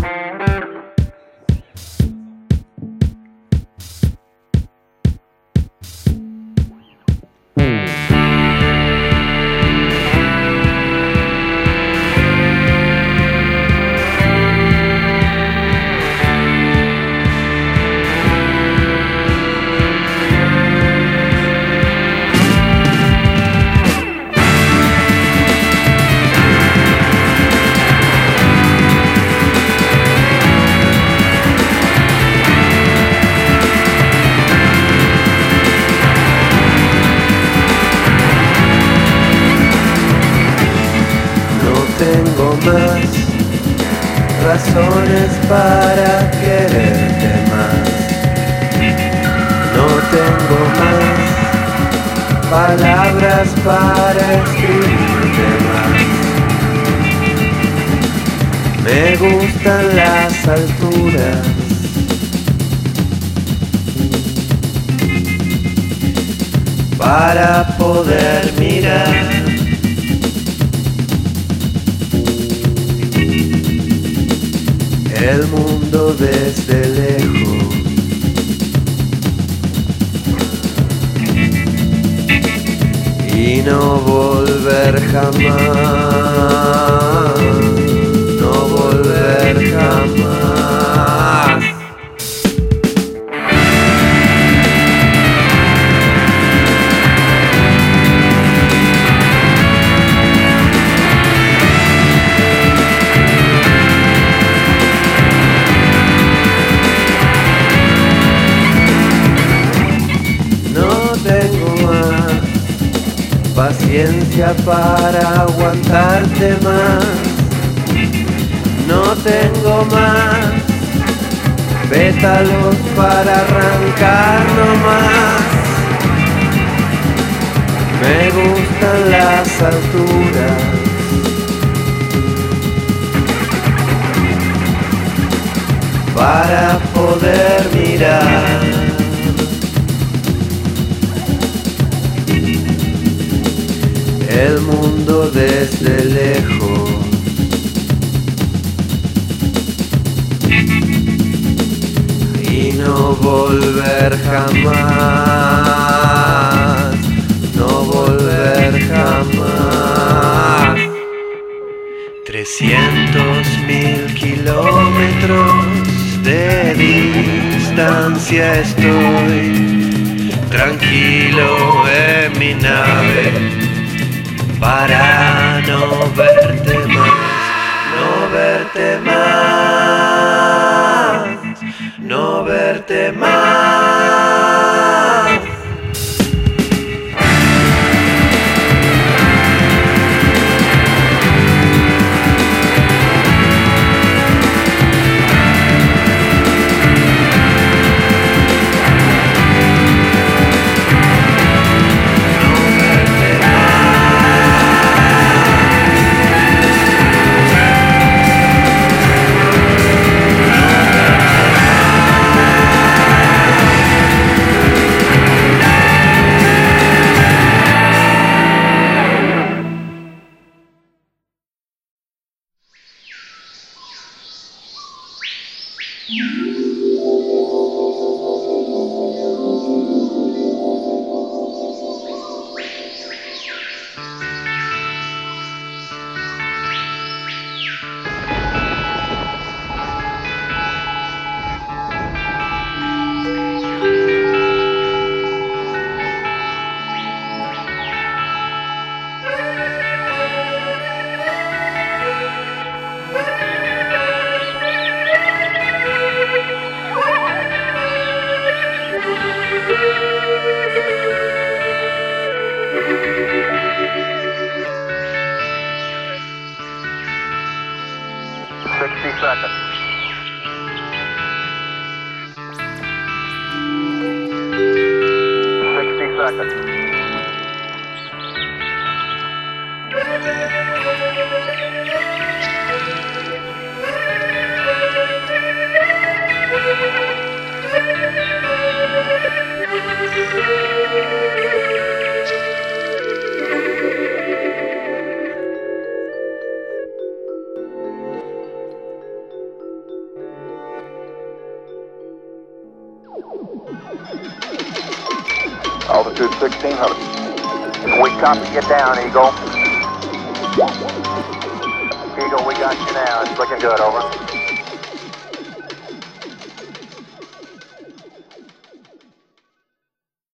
Razones para quererte más. No tengo más palabras para escribirte más. Me gustan las alturas. Para poder mirar el mundo desde lejos y no volver jamás, no volver jamás. Paciencia para aguantarte más. No tengo más pétalos para arrancar nomás. Me gustan las alturas. Para poder mirar el mundo desde lejos y no volver jamás, no volver jamás. 300.000 kilómetros de distancia estoy, tranquilo en mi nave, para no verte más, no verte más, no verte más. Altitude 1600. We copy you down, Eagle. Eagle, we got you now. It's looking good, over.